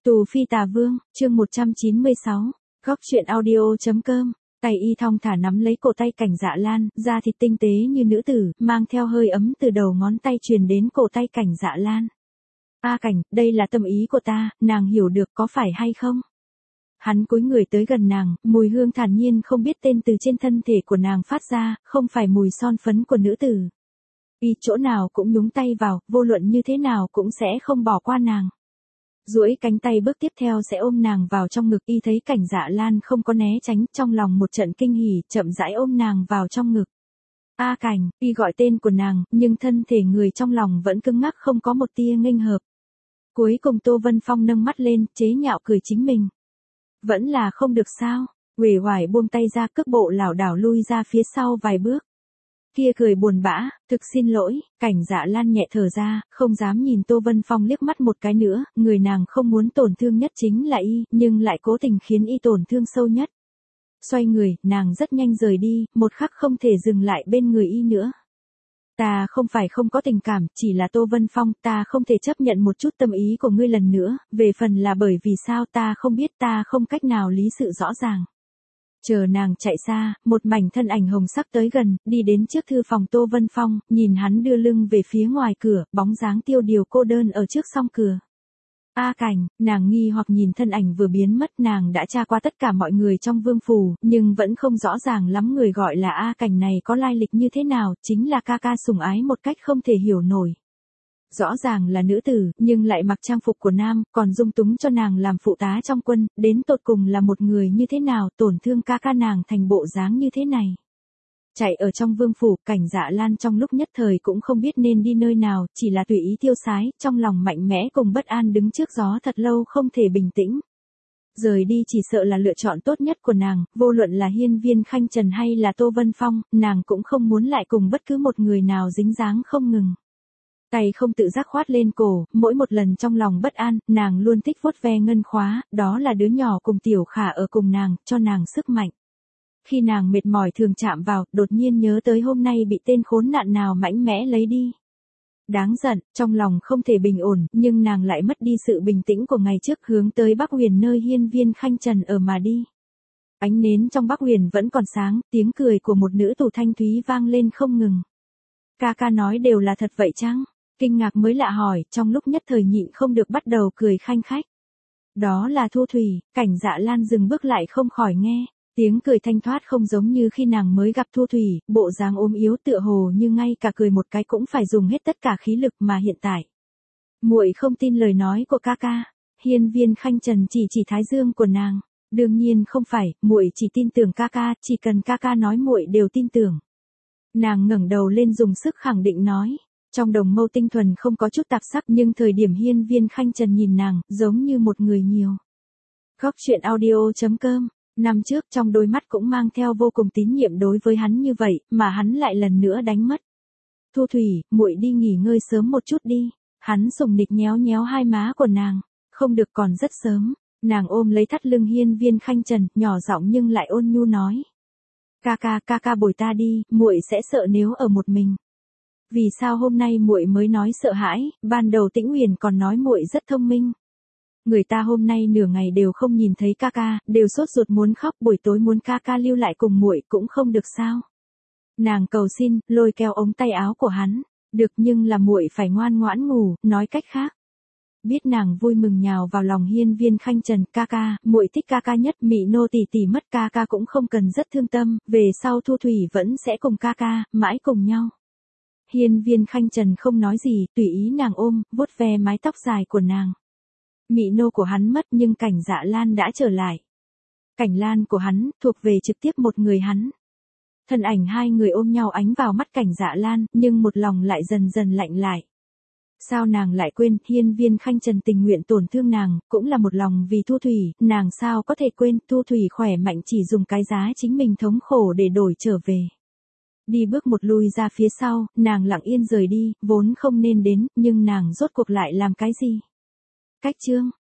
Tù Phi Tà Vương, chương 196, góc truyện audio.com. Tay y thong thả nắm lấy cổ tay Cảnh Dạ Lan, da thịt tinh tế như nữ tử, mang theo hơi ấm từ đầu ngón tay truyền đến cổ tay Cảnh Dạ Lan. A Cảnh, đây là tâm ý của ta, nàng hiểu được có phải hay không? Hắn cúi người tới gần nàng, mùi hương thản nhiên không biết tên từ trên thân thể của nàng phát ra, không phải mùi son phấn của nữ tử. Y chỗ nào cũng nhúng tay vào, vô luận như thế nào cũng sẽ không bỏ qua nàng. Duỗi cánh tay bước tiếp theo sẽ ôm nàng vào trong ngực. Y thấy Cảnh Dạ Lan không có né tránh, trong lòng một trận kinh hỉ, chậm rãi ôm nàng vào trong ngực. A Cảnh, Y gọi tên của nàng, nhưng thân thể người trong lòng vẫn cứng ngắc không có một tia nghênh hợp. Cuối cùng Tô Vân Phong nâng mắt lên, chế nhạo cười chính mình. Vẫn là không được sao? Uể oải buông tay ra, cước bộ lảo đảo lui ra phía sau vài bước. Kia cười buồn bã, thực xin lỗi. Cảnh Dạ Lan nhẹ thở ra, không dám nhìn Tô Vân Phong liếc mắt một cái nữa, người nàng không muốn tổn thương nhất chính là Y, nhưng lại cố tình khiến Y tổn thương sâu nhất. Xoay người, nàng rất nhanh rời đi, một khắc không thể dừng lại bên người Y nữa. Ta không phải không có tình cảm, chỉ là Tô Vân Phong, ta không thể chấp nhận một chút tâm ý của ngươi lần nữa, về phần là bởi vì sao ta không biết, ta không cách nào lý sự rõ ràng. Chờ nàng chạy xa, một mảnh thân ảnh hồng sắc tới gần, đi đến trước thư phòng Tô Vân Phong, nhìn hắn đưa lưng về phía ngoài cửa, bóng dáng tiêu điều cô đơn ở trước song cửa. A Cảnh, nàng nghi hoặc nhìn thân ảnh vừa biến mất, nàng đã tra qua tất cả mọi người trong vương phủ, nhưng vẫn không rõ ràng lắm người gọi là A Cảnh này có lai lịch như thế nào, chính là ca ca sủng ái một cách không thể hiểu nổi. Rõ ràng là nữ tử, nhưng lại mặc trang phục của nam, còn dung túng cho nàng làm phụ tá trong quân, đến tột cùng là một người như thế nào, tổn thương ca ca nàng thành bộ dáng như thế này. Chạy ở trong vương phủ, Cảnh Dạ Lan trong lúc nhất thời cũng không biết nên đi nơi nào, chỉ là tùy ý tiêu sái, trong lòng mạnh mẽ cùng bất an đứng trước gió thật lâu không thể bình tĩnh. Rời đi chỉ sợ là lựa chọn tốt nhất của nàng, vô luận là Hiên Viên Khanh Trần hay là Tô Vân Phong, nàng cũng không muốn lại cùng bất cứ một người nào dính dáng không ngừng. Tay không tự giác khoát lên cổ, mỗi một lần trong lòng bất an, nàng luôn thích vuốt ve ngân khóa, đó là đứa nhỏ cùng Tiểu Khả ở cùng nàng, cho nàng sức mạnh. Khi nàng mệt mỏi thường chạm vào, đột nhiên nhớ tới hôm nay bị tên khốn nạn nào mạnh mẽ lấy đi. Đáng giận, trong lòng không thể bình ổn, nhưng nàng lại mất đi sự bình tĩnh của ngày trước, hướng tới Bắc Huyền nơi Hiên Viên Khanh Trần ở mà đi. Ánh nến trong Bắc Huyền vẫn còn sáng, tiếng cười của một nữ tử thanh thúy vang lên không ngừng. Ca ca nói đều là thật vậy chăng? Kinh ngạc mới lạ hỏi, trong lúc nhất thời nhịn không được bắt đầu cười khanh khách. Đó là Thu Thủy. Cảnh Dạ Lan dừng bước lại không khỏi nghe. Tiếng cười thanh thoát không giống như khi nàng mới gặp Thu Thủy, bộ dáng ốm yếu tựa hồ như ngay cả cười một cái cũng phải dùng hết tất cả khí lực mà hiện tại. Muội không tin lời nói của ca ca. Hiên Viên Khanh Trần chỉ thái dương của nàng. Đương nhiên không phải, muội chỉ tin tưởng ca ca, chỉ cần ca ca nói muội đều tin tưởng. Nàng ngẩng đầu lên dùng sức khẳng định nói. Trong đồng mâu tinh thuần không có chút tạp sắc, nhưng thời điểm Hiên Viên Khanh Trần nhìn nàng, giống như một người nhiều. Góc truyện audio.com. Năm trước trong đôi mắt cũng mang theo vô cùng tín nhiệm đối với hắn như vậy, mà hắn lại lần nữa đánh mất. Thu Thủy, muội đi nghỉ ngơi sớm một chút đi. Hắn sùng nịch nhéo nhéo hai má của nàng. Không được, còn rất sớm. Nàng ôm lấy thắt lưng Hiên Viên Khanh Trần, nhỏ giọng nhưng lại ôn nhu nói. Ca ca bồi ta đi, muội sẽ sợ nếu ở một mình. Vì sao hôm nay muội mới nói sợ hãi, ban đầu Tĩnh Huyền còn nói muội rất thông minh. Người ta hôm nay nửa ngày đều không nhìn thấy ca ca, đều sốt ruột muốn khóc, buổi tối muốn ca ca lưu lại cùng muội cũng không được sao? Nàng cầu xin, lôi kéo ống tay áo của hắn, được, nhưng là muội phải ngoan ngoãn ngủ, nói cách khác. Biết nàng vui mừng nhào vào lòng Hiên Viên Khanh Trần, ca ca, muội thích ca ca nhất, Mị nô tỷ tỷ mất ca ca cũng không cần rất thương tâm, về sau Thu Thủy vẫn sẽ cùng ca ca, mãi cùng nhau. Hiên Viên Khanh Trần không nói gì, tùy ý nàng ôm, vuốt ve mái tóc dài của nàng. Mị nô của hắn mất nhưng Cảnh Dạ Lan đã trở lại. Cảnh Lan của hắn, thuộc về trực tiếp một người hắn. Thân ảnh hai người ôm nhau ánh vào mắt Cảnh Dạ Lan, nhưng một lòng lại dần dần lạnh lại. Sao nàng lại quên, Hiên Viên Khanh Trần tình nguyện tổn thương nàng, cũng là một lòng vì Thu Thủy, nàng sao có thể quên, Thu Thủy khỏe mạnh chỉ dùng cái giá chính mình thống khổ để đổi trở về. Đi bước một lui ra phía sau, nàng lặng yên rời đi, vốn không nên đến, nhưng nàng rốt cuộc lại làm cái gì? Cách chương.